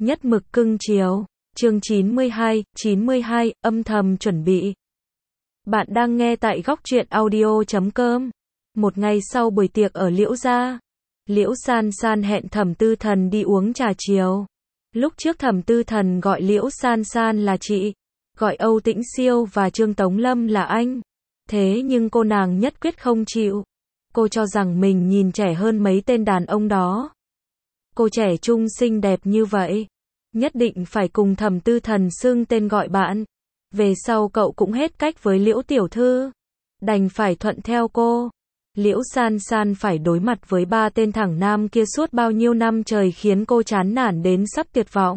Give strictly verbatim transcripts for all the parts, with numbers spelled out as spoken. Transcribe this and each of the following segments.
Nhất mực cưng chiều. Chương chín mươi hai, chín mươi hai, âm thầm chuẩn bị. Bạn đang nghe tại góc truyện audio chấm com. Một ngày sau buổi tiệc ở Liễu gia, Liễu San San hẹn Thẩm Tư Thần đi uống trà chiều. Lúc trước Thẩm Tư Thần gọi Liễu San San là chị, gọi Âu Tĩnh Siêu và Trương Tống Lâm là anh. Thế nhưng cô nàng nhất quyết không chịu. Cô cho rằng mình nhìn trẻ hơn mấy tên đàn ông đó. Cô trẻ trung xinh đẹp như vậy, nhất định phải cùng Thẩm Tư Thần xưng tên gọi bạn. Về sau cậu cũng hết cách với Liễu tiểu thư, đành phải thuận theo cô. Liễu San San phải đối mặt với ba tên thẳng nam kia suốt bao nhiêu năm trời khiến cô chán nản đến sắp tuyệt vọng.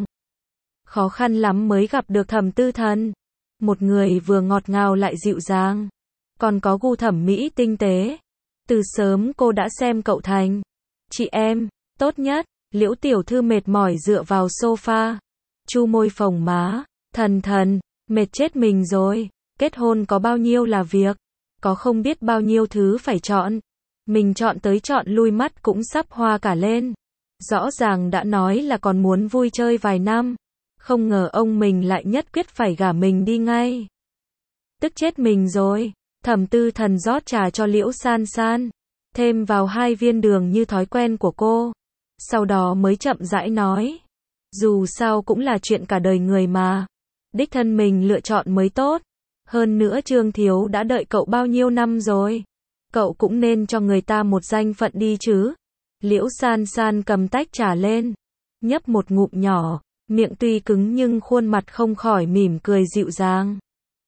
Khó khăn lắm mới gặp được Thẩm Tư Thần, một người vừa ngọt ngào lại dịu dàng, còn có gu thẩm mỹ tinh tế. Từ sớm cô đã xem cậu thành chị em tốt nhất. Liễu tiểu thư mệt mỏi dựa vào sofa, chu môi phồng má. Thần thần, mệt chết mình rồi. Kết hôn có bao nhiêu là việc, có không biết bao nhiêu thứ phải chọn. Mình chọn tới chọn lui mắt cũng sắp hoa cả lên. Rõ ràng đã nói là còn muốn vui chơi vài năm, không ngờ ông mình lại nhất quyết phải gả mình đi ngay. Tức chết mình rồi. Thẩm Tư Thần rót trà cho Liễu San San, thêm vào hai viên đường như thói quen của cô. Sau đó mới chậm rãi nói, dù sao cũng là chuyện cả đời người mà, đích thân mình lựa chọn mới tốt. Hơn nữa Trương Thiếu đã đợi cậu bao nhiêu năm rồi, cậu cũng nên cho người ta một danh phận đi chứ. Liễu San San cầm tách trà lên, nhấp một ngụm nhỏ, miệng tuy cứng nhưng khuôn mặt không khỏi mỉm cười dịu dàng.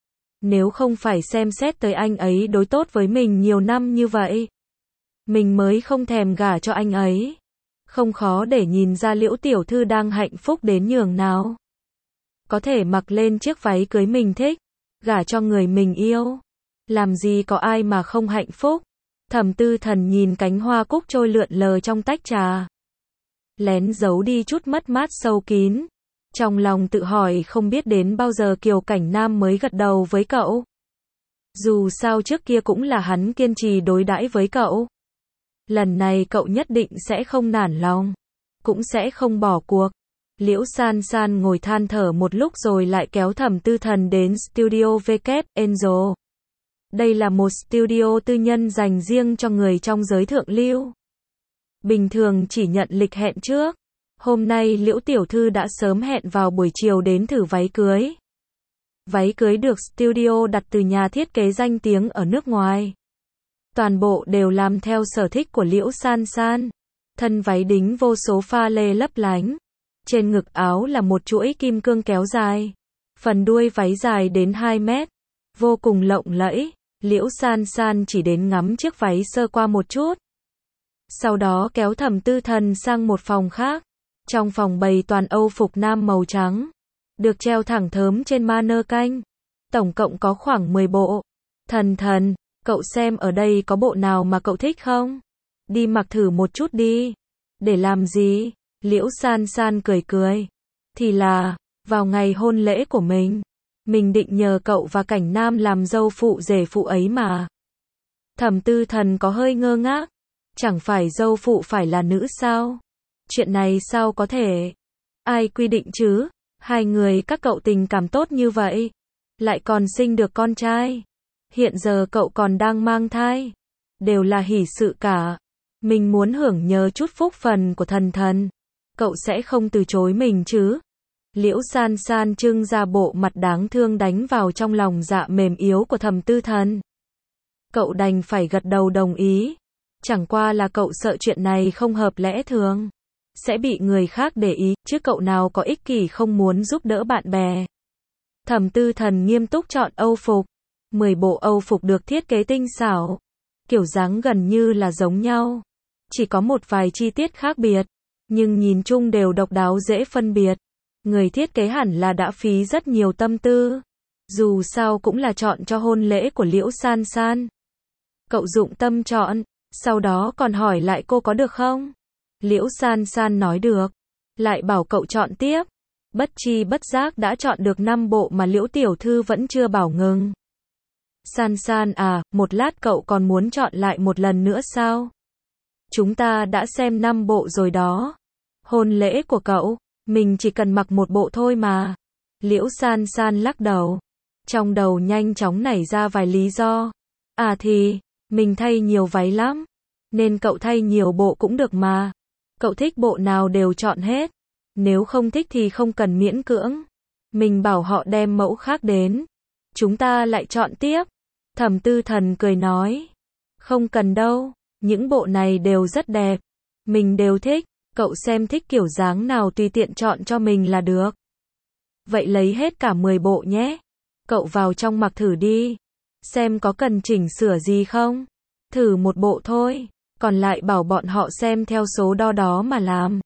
Nếu không phải xem xét tới anh ấy đối tốt với mình nhiều năm như vậy, mình mới không thèm gả cho anh ấy. Không khó để nhìn ra Liễu tiểu thư đang hạnh phúc đến nhường nào. Có thể mặc lên chiếc váy cưới mình thích, gả cho người mình yêu, làm gì có ai mà không hạnh phúc. Thẩm Tư Thần nhìn cánh hoa cúc trôi lượn lờ trong tách trà, lén giấu đi chút mất mát sâu kín. Trong lòng tự hỏi không biết đến bao giờ Kiều Cảnh Nam mới gật đầu với cậu. Dù sao trước kia cũng là hắn kiên trì đối đãi với cậu. Lần này cậu nhất định sẽ không nản lòng, cũng sẽ không bỏ cuộc. Liễu San San ngồi than thở một lúc rồi lại kéo Thẩm Tư Thần đến studio vê kép Angel. Đây là một studio tư nhân dành riêng cho người trong giới thượng lưu. Bình thường chỉ nhận lịch hẹn trước. Hôm nay Liễu tiểu thư đã sớm hẹn vào buổi chiều đến thử váy cưới. Váy cưới được studio đặt từ nhà thiết kế danh tiếng ở nước ngoài. Toàn bộ đều làm theo sở thích của Liễu San San. Thân váy đính vô số pha lê lấp lánh. Trên ngực áo là một chuỗi kim cương kéo dài. Phần đuôi váy dài đến hai mét. Vô cùng lộng lẫy. Liễu San San chỉ đến ngắm chiếc váy sơ qua một chút. Sau đó kéo Thẩm Tư Thần sang một phòng khác. Trong phòng bày toàn âu phục nam màu trắng, được treo thẳng thớm trên mannequin. Tổng cộng có khoảng mười bộ. Thần thần, cậu xem ở đây có bộ nào mà cậu thích không? Đi mặc thử một chút đi. Để làm gì? Liễu San San cười cười. Thì là, vào ngày hôn lễ của mình, mình định nhờ cậu và Cảnh Nam làm dâu phụ rể phụ ấy mà. Thẩm Tư Thần có hơi ngơ ngác. Chẳng phải dâu phụ phải là nữ sao? Chuyện này sao có thể? Ai quy định chứ? Hai người các cậu tình cảm tốt như vậy, lại còn sinh được con trai. Hiện giờ cậu còn đang mang thai. Đều là hỷ sự cả. Mình muốn hưởng nhờ chút phúc phần của thần thần. Cậu sẽ không từ chối mình chứ? Liễu San San trưng ra bộ mặt đáng thương đánh vào trong lòng dạ mềm yếu của Thẩm Tư Thần. Cậu đành phải gật đầu đồng ý. Chẳng qua là cậu sợ chuyện này không hợp lẽ thường, sẽ bị người khác để ý, chứ cậu nào có ích kỷ không muốn giúp đỡ bạn bè. Thẩm Tư Thần nghiêm túc chọn âu phục. mười bộ âu phục được thiết kế tinh xảo, kiểu dáng gần như là giống nhau, chỉ có một vài chi tiết khác biệt, nhưng nhìn chung đều độc đáo dễ phân biệt. Người thiết kế hẳn là đã phí rất nhiều tâm tư. Dù sao cũng là chọn cho hôn lễ của Liễu San San. Cậu dụng tâm chọn, sau đó còn hỏi lại cô có được không? Liễu San San nói được, lại bảo cậu chọn tiếp. Bất chi bất giác đã chọn được năm bộ mà Liễu tiểu thư vẫn chưa bảo ngừng. San San à, một lát cậu còn muốn chọn lại một lần nữa sao? Chúng ta đã xem năm bộ rồi đó. Hôn lễ của cậu, Mình chỉ cần mặc một bộ thôi mà. Liễu San San lắc đầu. Trong đầu nhanh chóng nảy ra vài lý do. À thì, mình thay nhiều váy lắm. Nên cậu thay nhiều bộ cũng được mà. Cậu thích bộ nào đều chọn hết. Nếu không thích thì không cần miễn cưỡng. Mình bảo họ đem mẫu khác đến. Chúng ta lại chọn tiếp. Thẩm Tư Thần cười nói. Không cần đâu. Những bộ này đều rất đẹp. Mình đều thích. Cậu xem thích kiểu dáng nào tùy tiện chọn cho mình là được. Vậy lấy hết cả mười bộ nhé. Cậu vào trong mặc thử đi. Xem có cần chỉnh sửa gì không. Thử một bộ thôi. Còn lại bảo bọn họ xem theo số đo đó mà làm.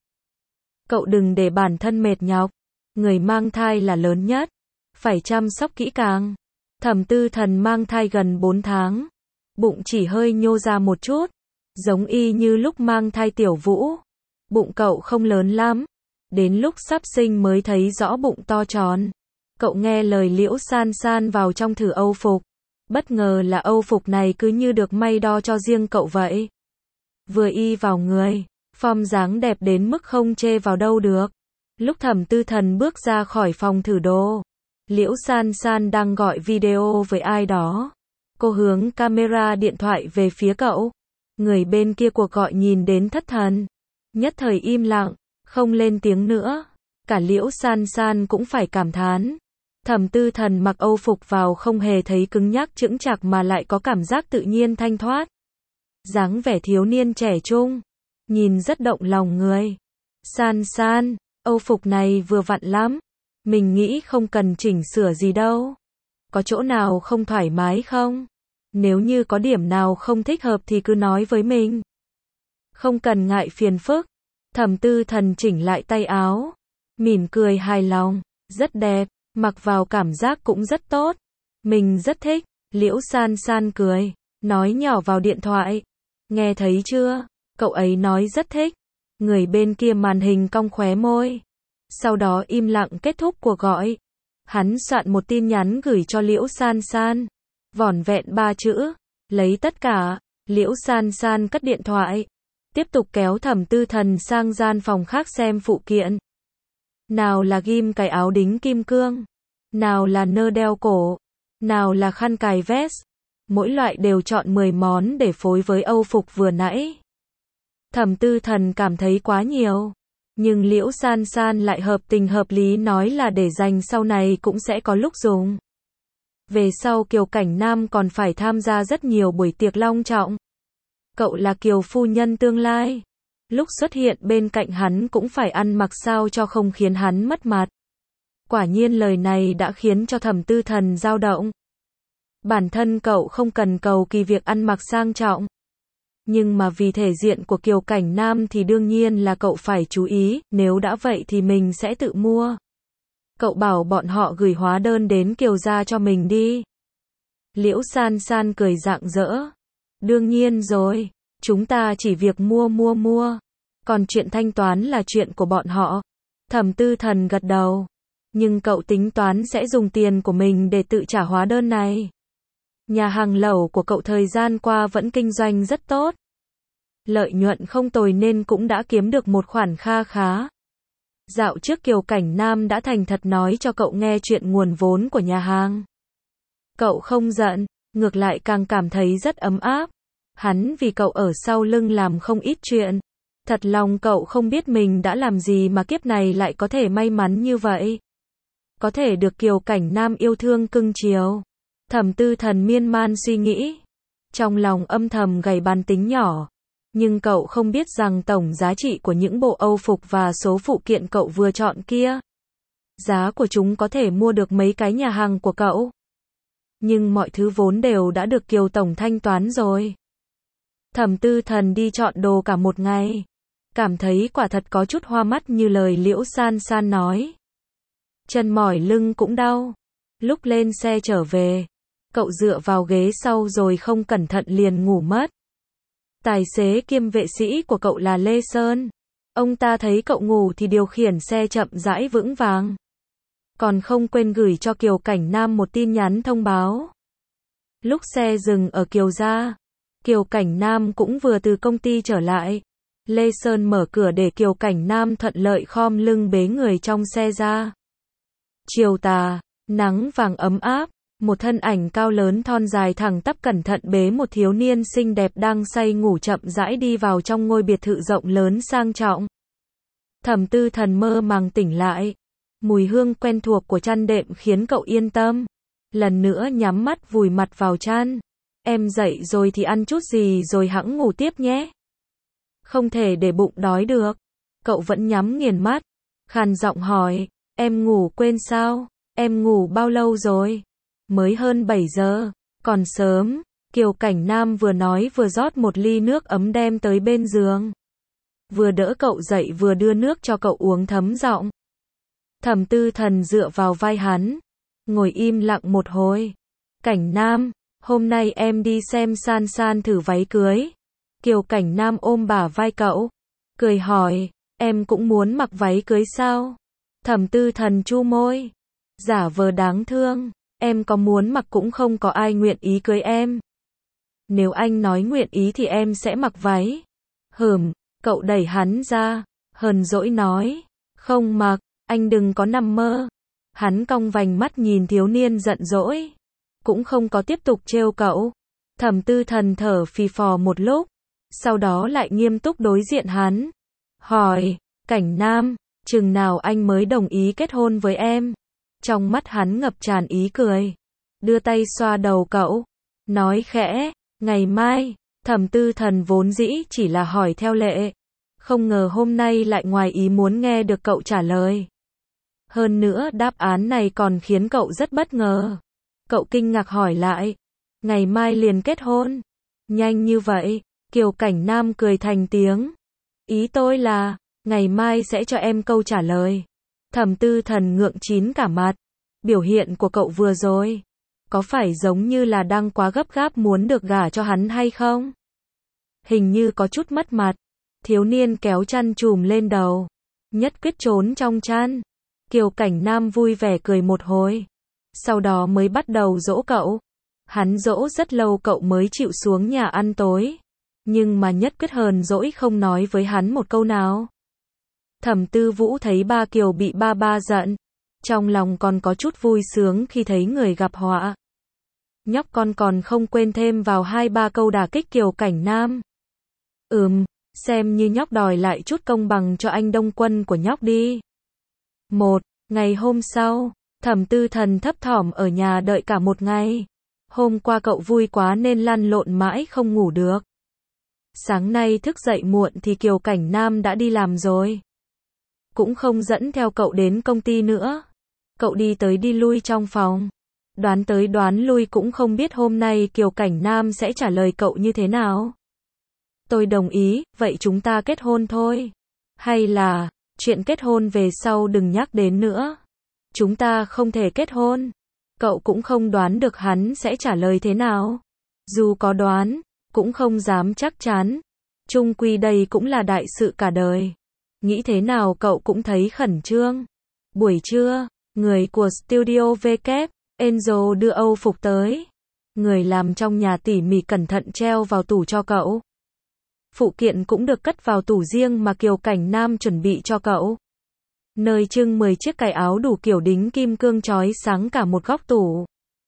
Cậu đừng để bản thân mệt nhọc. Người mang thai là lớn nhất. Phải chăm sóc kỹ càng. Thẩm Tư Thần mang thai gần bốn tháng. Bụng chỉ hơi nhô ra một chút. Giống y như lúc mang thai Tiểu Vũ. Bụng cậu không lớn lắm. Đến lúc sắp sinh mới thấy rõ bụng to tròn. Cậu nghe lời Liễu San San vào trong thử âu phục. Bất ngờ là âu phục này cứ như được may đo cho riêng cậu vậy. Vừa y vào người, form dáng đẹp đến mức không chê vào đâu được. Lúc Thẩm Tư Thần bước ra khỏi phòng thử đồ, Liễu San San đang gọi video với ai đó. Cô hướng camera điện thoại về phía cậu. Người bên kia cuộc gọi nhìn đến thất thần. Nhất thời im lặng, không lên tiếng nữa. Cả Liễu San San cũng phải cảm thán. Thẩm Tư Thần mặc âu phục vào không hề thấy cứng nhắc chững chạc mà lại có cảm giác tự nhiên thanh thoát. Dáng vẻ thiếu niên trẻ trung, nhìn rất động lòng người. San San, âu phục này vừa vặn lắm. Mình nghĩ không cần chỉnh sửa gì đâu. Có chỗ nào không thoải mái không? Nếu như có điểm nào không thích hợp thì cứ nói với mình. Không cần ngại phiền phức. Thẩm Tư Thần chỉnh lại tay áo. Mỉm cười hài lòng. Rất đẹp. Mặc vào cảm giác cũng rất tốt. Mình rất thích. Liễu San San cười. Nói nhỏ vào điện thoại. Nghe thấy chưa? Cậu ấy nói rất thích. Người bên kia màn hình cong khóe môi. Sau đó im lặng kết thúc cuộc gọi. Hắn soạn một tin nhắn gửi cho Liễu San San. Vỏn vẹn ba chữ. Lấy tất cả. Liễu San San cất điện thoại. Tiếp tục kéo Thẩm Tư Thần sang gian phòng khác xem phụ kiện. Nào là ghim cài áo đính kim cương. Nào là nơ đeo cổ. Nào là khăn cài vest. Mỗi loại đều chọn mười món để phối với âu phục vừa nãy. Thẩm Tư Thần cảm thấy quá nhiều. Nhưng Liễu San San lại hợp tình hợp lý nói là để dành sau này cũng sẽ có lúc dùng. Về sau Kiều Cảnh Nam còn phải tham gia rất nhiều buổi tiệc long trọng. Cậu là Kiều phu nhân tương lai. Lúc xuất hiện bên cạnh hắn cũng phải ăn mặc sao cho không khiến hắn mất mặt. Quả nhiên lời này đã khiến cho Thẩm Tư Thần dao động. Bản thân cậu không cần cầu kỳ việc ăn mặc sang trọng. Nhưng mà vì thể diện của Kiều Cảnh Nam thì đương nhiên là cậu phải chú ý, nếu đã vậy thì mình sẽ tự mua. Cậu bảo bọn họ gửi hóa đơn đến Kiều gia cho mình đi. Liễu San San cười rạng rỡ. Đương nhiên rồi, chúng ta chỉ việc mua mua mua. Còn chuyện thanh toán là chuyện của bọn họ. Thẩm Tư Thần gật đầu. Nhưng cậu tính toán sẽ dùng tiền của mình để tự trả hóa đơn này. Nhà hàng lẩu của cậu thời gian qua vẫn kinh doanh rất tốt. Lợi nhuận không tồi nên cũng đã kiếm được một khoản kha khá. Dạo trước Kiều Cảnh Nam đã thành thật nói cho cậu nghe chuyện nguồn vốn của nhà hàng. Cậu không giận, ngược lại càng cảm thấy rất ấm áp. Hắn vì cậu ở sau lưng làm không ít chuyện. Thật lòng cậu không biết mình đã làm gì mà kiếp này lại có thể may mắn như vậy. Có thể được Kiều Cảnh Nam yêu thương cưng chiều. Thẩm Tư Thần miên man suy nghĩ. Trong lòng âm thầm gảy bàn tính nhỏ. Nhưng cậu không biết rằng tổng giá trị của những bộ âu phục và số phụ kiện cậu vừa chọn kia. Giá của chúng có thể mua được mấy cái nhà hàng của cậu. Nhưng mọi thứ vốn đều đã được Kiều Tổng thanh toán rồi. Thẩm Tư Thần đi chọn đồ cả một ngày. Cảm thấy quả thật có chút hoa mắt như lời Liễu San San nói. Chân mỏi lưng cũng đau. Lúc lên xe trở về, cậu dựa vào ghế sau rồi không cẩn thận liền ngủ mất. Tài xế kiêm vệ sĩ của cậu là Lê Sơn. Ông ta thấy cậu ngủ thì điều khiển xe chậm rãi vững vàng. Còn không quên gửi cho Kiều Cảnh Nam một tin nhắn thông báo. Lúc xe dừng ở Kiều gia, Kiều Cảnh Nam cũng vừa từ công ty trở lại. Lê Sơn mở cửa để Kiều Cảnh Nam thuận lợi khom lưng bế người trong xe ra. Chiều tà, nắng vàng ấm áp, một thân ảnh cao lớn thon dài thẳng tắp cẩn thận bế một thiếu niên xinh đẹp đang say ngủ chậm rãi đi vào trong ngôi biệt thự rộng lớn sang trọng. Thẩm Tư Thần mơ màng tỉnh lại. Mùi hương quen thuộc của chăn đệm khiến cậu yên tâm. Lần nữa nhắm mắt vùi mặt vào chăn. Em dậy rồi thì ăn chút gì rồi hẵng ngủ tiếp nhé. Không thể để bụng đói được. Cậu vẫn nhắm nghiền mắt. Khàn giọng hỏi, em ngủ quên sao? Em ngủ bao lâu rồi? Mới hơn bảy giờ, còn sớm. Kiều Cảnh Nam vừa nói vừa rót một ly nước ấm đem tới bên giường. Vừa đỡ cậu dậy vừa đưa nước cho cậu uống thấm giọng. Thẩm Tư Thần dựa vào vai hắn, ngồi im lặng một hồi. Cảnh Nam, hôm nay em đi xem San San thử váy cưới. Kiều Cảnh Nam ôm bả vai cậu, cười hỏi, em cũng muốn mặc váy cưới sao? Thẩm Tư Thần chu môi, giả vờ đáng thương, em có muốn mặc cũng không có ai nguyện ý cưới em. Nếu anh nói nguyện ý thì em sẽ mặc váy. Hừm, cậu đẩy hắn ra, hờn dỗi nói, không mặc, anh đừng có nằm mơ. Hắn cong vành mắt nhìn thiếu niên giận dỗi, cũng không có tiếp tục trêu cậu. Thẩm Tư Thần thở phì phò một lúc, sau đó lại nghiêm túc đối diện hắn, hỏi, Cảnh Nam, chừng nào anh mới đồng ý kết hôn với em? Trong mắt hắn ngập tràn ý cười, đưa tay xoa đầu cậu, nói khẽ, ngày mai. Thẩm Tư Thần vốn dĩ chỉ là hỏi theo lệ, không ngờ hôm nay lại ngoài ý muốn nghe được cậu trả lời. Hơn nữa đáp án này còn khiến cậu rất bất ngờ. Cậu kinh ngạc hỏi lại, ngày mai liền kết hôn? Nhanh như vậy? Kiều Cảnh Nam cười thành tiếng. Ý tôi là, ngày mai sẽ cho em câu trả lời. Thẩm Tư Thần ngượng chín cả mặt. Biểu hiện của cậu vừa rồi, có phải giống như là đang quá gấp gáp muốn được gả cho hắn hay không? Hình như có chút mất mặt. Thiếu niên kéo chăn trùm lên đầu, nhất quyết trốn trong chăn. Kiều Cảnh Nam vui vẻ cười một hồi, sau đó mới bắt đầu dỗ cậu. Hắn dỗ rất lâu cậu mới chịu xuống nhà ăn tối, nhưng mà nhất quyết hờn dỗi không nói với hắn một câu nào. Thẩm Tư Vũ thấy ba Kiều bị ba ba giận, trong lòng còn có chút vui sướng khi thấy người gặp họa. Nhóc con còn không quên thêm vào hai ba câu đả kích Kiều Cảnh Nam. Ừm, xem như nhóc đòi lại chút công bằng cho anh Đông Quân của nhóc đi. Một, ngày hôm sau, Thẩm Tư Thần thấp thỏm ở nhà đợi cả một ngày. Hôm qua cậu vui quá nên lăn lộn mãi không ngủ được. Sáng nay thức dậy muộn thì Kiều Cảnh Nam đã đi làm rồi. Cũng không dẫn theo cậu đến công ty nữa. Cậu đi tới đi lui trong phòng. Đoán tới đoán lui cũng không biết hôm nay Kiều Cảnh Nam sẽ trả lời cậu như thế nào. Tôi đồng ý, vậy chúng ta kết hôn thôi. Hay là, chuyện kết hôn về sau đừng nhắc đến nữa. Chúng ta không thể kết hôn. Cậu cũng không đoán được hắn sẽ trả lời thế nào. Dù có đoán, cũng không dám chắc chắn. Chung quy đây cũng là đại sự cả đời. Nghĩ thế nào cậu cũng thấy khẩn trương. Buổi trưa, người của Studio V K, Angel đưa Âu phục tới. Người làm trong nhà tỉ mỉ cẩn thận treo vào tủ cho cậu. Phụ kiện cũng được cất vào tủ riêng mà Kiều Cảnh Nam chuẩn bị cho cậu. Nơi trưng mười chiếc cài áo đủ kiểu đính kim cương chói sáng cả một góc tủ.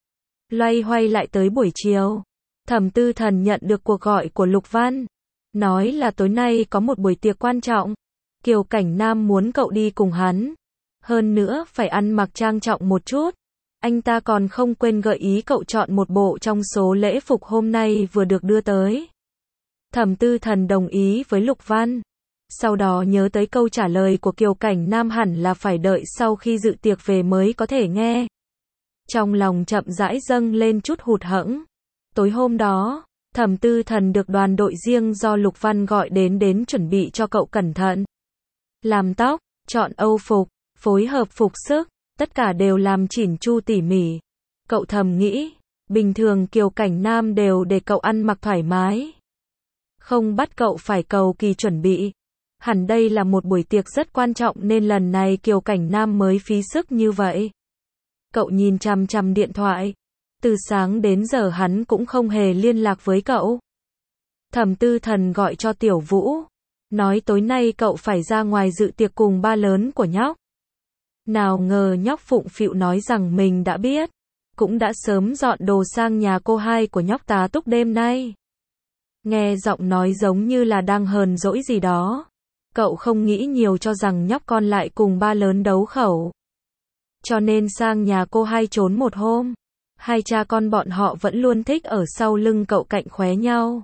Loay hoay lại tới buổi chiều, Thẩm Tư Thần nhận được cuộc gọi của Lục Văn. Nói là tối nay có một buổi tiệc quan trọng. Kiều Cảnh Nam muốn cậu đi cùng hắn. Hơn nữa phải ăn mặc trang trọng một chút. Anh ta còn không quên gợi ý cậu chọn một bộ trong số lễ phục hôm nay vừa được đưa tới. Thẩm Tư Thần đồng ý với Lục Văn. Sau đó nhớ tới câu trả lời của Kiều Cảnh Nam hẳn là phải đợi sau khi dự tiệc về mới có thể nghe. Trong lòng chậm rãi dâng lên chút hụt hẫng. Tối hôm đó, Thẩm Tư Thần được đoàn đội riêng do Lục Văn gọi đến đến chuẩn bị cho cậu cẩn thận. Làm tóc, chọn âu phục, phối hợp phục sức, tất cả đều làm chỉn chu tỉ mỉ. Cậu thầm nghĩ, bình thường Kiều Cảnh Nam đều để cậu ăn mặc thoải mái. Không bắt cậu phải cầu kỳ chuẩn bị. Hẳn đây là một buổi tiệc rất quan trọng nên lần này Kiều Cảnh Nam mới phí sức như vậy. Cậu nhìn chằm chằm điện thoại. Từ sáng đến giờ hắn cũng không hề liên lạc với cậu. Thẩm Tư Thần gọi cho Tiểu Vũ. nói tối nay cậu phải ra ngoài dự tiệc cùng ba lớn của nhóc. Nào ngờ nhóc phụng phịu nói rằng mình đã biết, cũng đã sớm dọn đồ sang nhà cô hai của nhóc tá túc đêm nay. Nghe giọng nói giống như là đang hờn dỗi gì đó. Cậu không nghĩ nhiều cho rằng nhóc con lại cùng ba lớn đấu khẩu. Cho nên sang nhà cô hai trốn một hôm. Hai cha con bọn họ vẫn luôn thích ở sau lưng cậu cạnh khóe nhau.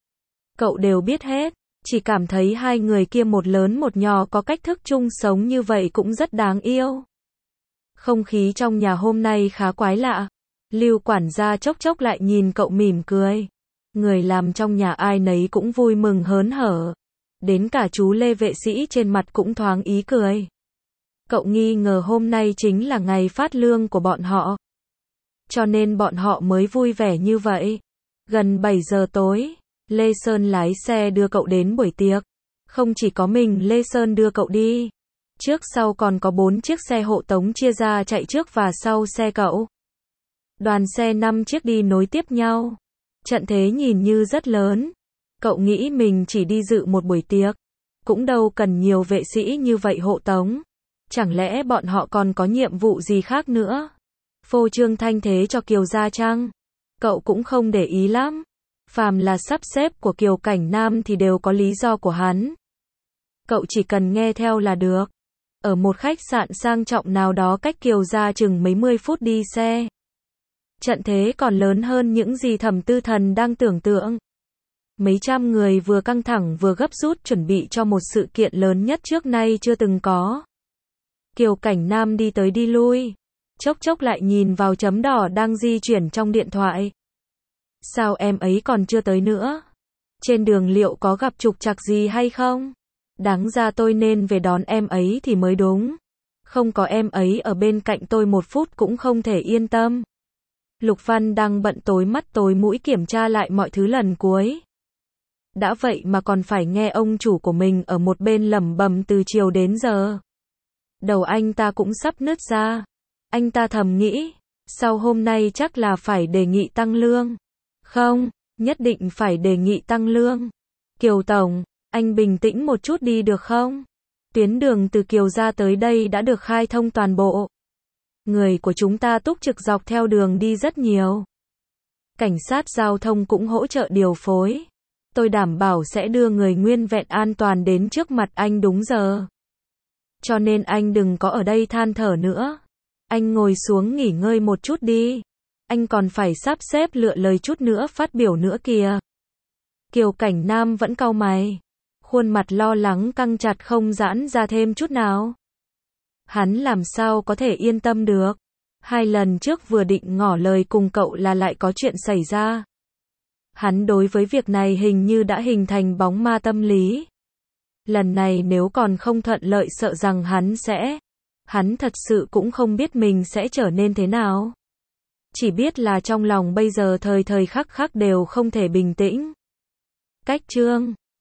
Cậu đều biết hết, chỉ cảm thấy hai người kia một lớn một nhỏ có cách thức chung sống như vậy cũng rất đáng yêu. Không khí trong nhà hôm nay khá quái lạ. Lưu quản gia chốc chốc lại nhìn cậu mỉm cười. Người làm trong nhà ai nấy cũng vui mừng hớn hở. Đến cả chú Lê vệ sĩ trên mặt cũng thoáng ý cười. Cậu nghi ngờ hôm nay chính là ngày phát lương của bọn họ. Cho nên bọn họ mới vui vẻ như vậy. Gần bảy giờ tối, Lê Sơn lái xe đưa cậu đến buổi tiệc. Không chỉ có mình Lê Sơn đưa cậu đi. Trước sau còn có bốn chiếc xe hộ tống chia ra chạy trước và sau xe cậu. Đoàn xe năm chiếc đi nối tiếp nhau. Trận thế nhìn như rất lớn. Cậu nghĩ mình chỉ đi dự một buổi tiệc. Cũng đâu cần nhiều vệ sĩ như vậy hộ tống. Chẳng lẽ bọn họ còn có nhiệm vụ gì khác nữa? Phô trương thanh thế cho Kiều gia chăng? Cậu cũng không để ý lắm. Phàm là sắp xếp của Kiều Cảnh Nam thì đều có lý do của hắn. Cậu chỉ cần nghe theo là được. Ở một khách sạn sang trọng nào đó cách Kiều gia chừng mấy mươi phút đi xe. Trận thế còn lớn hơn những gì Thẩm Tư Thần đang tưởng tượng. Mấy trăm người vừa căng thẳng vừa gấp rút chuẩn bị cho một sự kiện lớn nhất trước nay chưa từng có. Kiều Cảnh Nam đi tới đi lui. Chốc chốc lại nhìn vào chấm đỏ đang di chuyển trong điện thoại. Sao em ấy còn chưa tới nữa? Trên đường liệu có gặp trục trặc gì hay không? Đáng ra tôi nên về đón em ấy thì mới đúng. Không có em ấy ở bên cạnh tôi một phút cũng không thể yên tâm. Lục Văn đang bận tối mắt tối mũi kiểm tra lại mọi thứ lần cuối. Đã vậy mà còn phải nghe ông chủ của mình ở một bên lẩm bẩm từ chiều đến giờ. Đầu anh ta cũng sắp nứt ra. Anh ta thầm nghĩ, sau hôm nay chắc là phải đề nghị tăng lương. Không, nhất định phải đề nghị tăng lương. Kiều Tổng, anh bình tĩnh một chút đi được không? Tuyến đường từ Kiều gia tới đây đã được khai thông toàn bộ. Người của chúng ta túc trực dọc theo đường đi rất nhiều. Cảnh sát giao thông cũng hỗ trợ điều phối. Tôi đảm bảo sẽ đưa người nguyên vẹn an toàn đến trước mặt anh đúng giờ. Cho nên anh đừng có ở đây than thở nữa. Anh ngồi xuống nghỉ ngơi một chút đi. Anh còn phải sắp xếp lựa lời chút nữa phát biểu nữa kìa. Kiều Cảnh Nam vẫn cau mày. Khuôn mặt lo lắng căng chặt không giãn ra thêm chút nào. Hắn làm sao có thể yên tâm được. Hai lần trước vừa định ngỏ lời cùng cậu là lại có chuyện xảy ra. Hắn đối với việc này hình như đã hình thành bóng ma tâm lý. Lần này nếu còn không thuận lợi sợ rằng hắn sẽ... Hắn thật sự cũng không biết mình sẽ trở nên thế nào. Chỉ biết là trong lòng bây giờ thời thời khắc khắc đều không thể bình tĩnh. Cách chương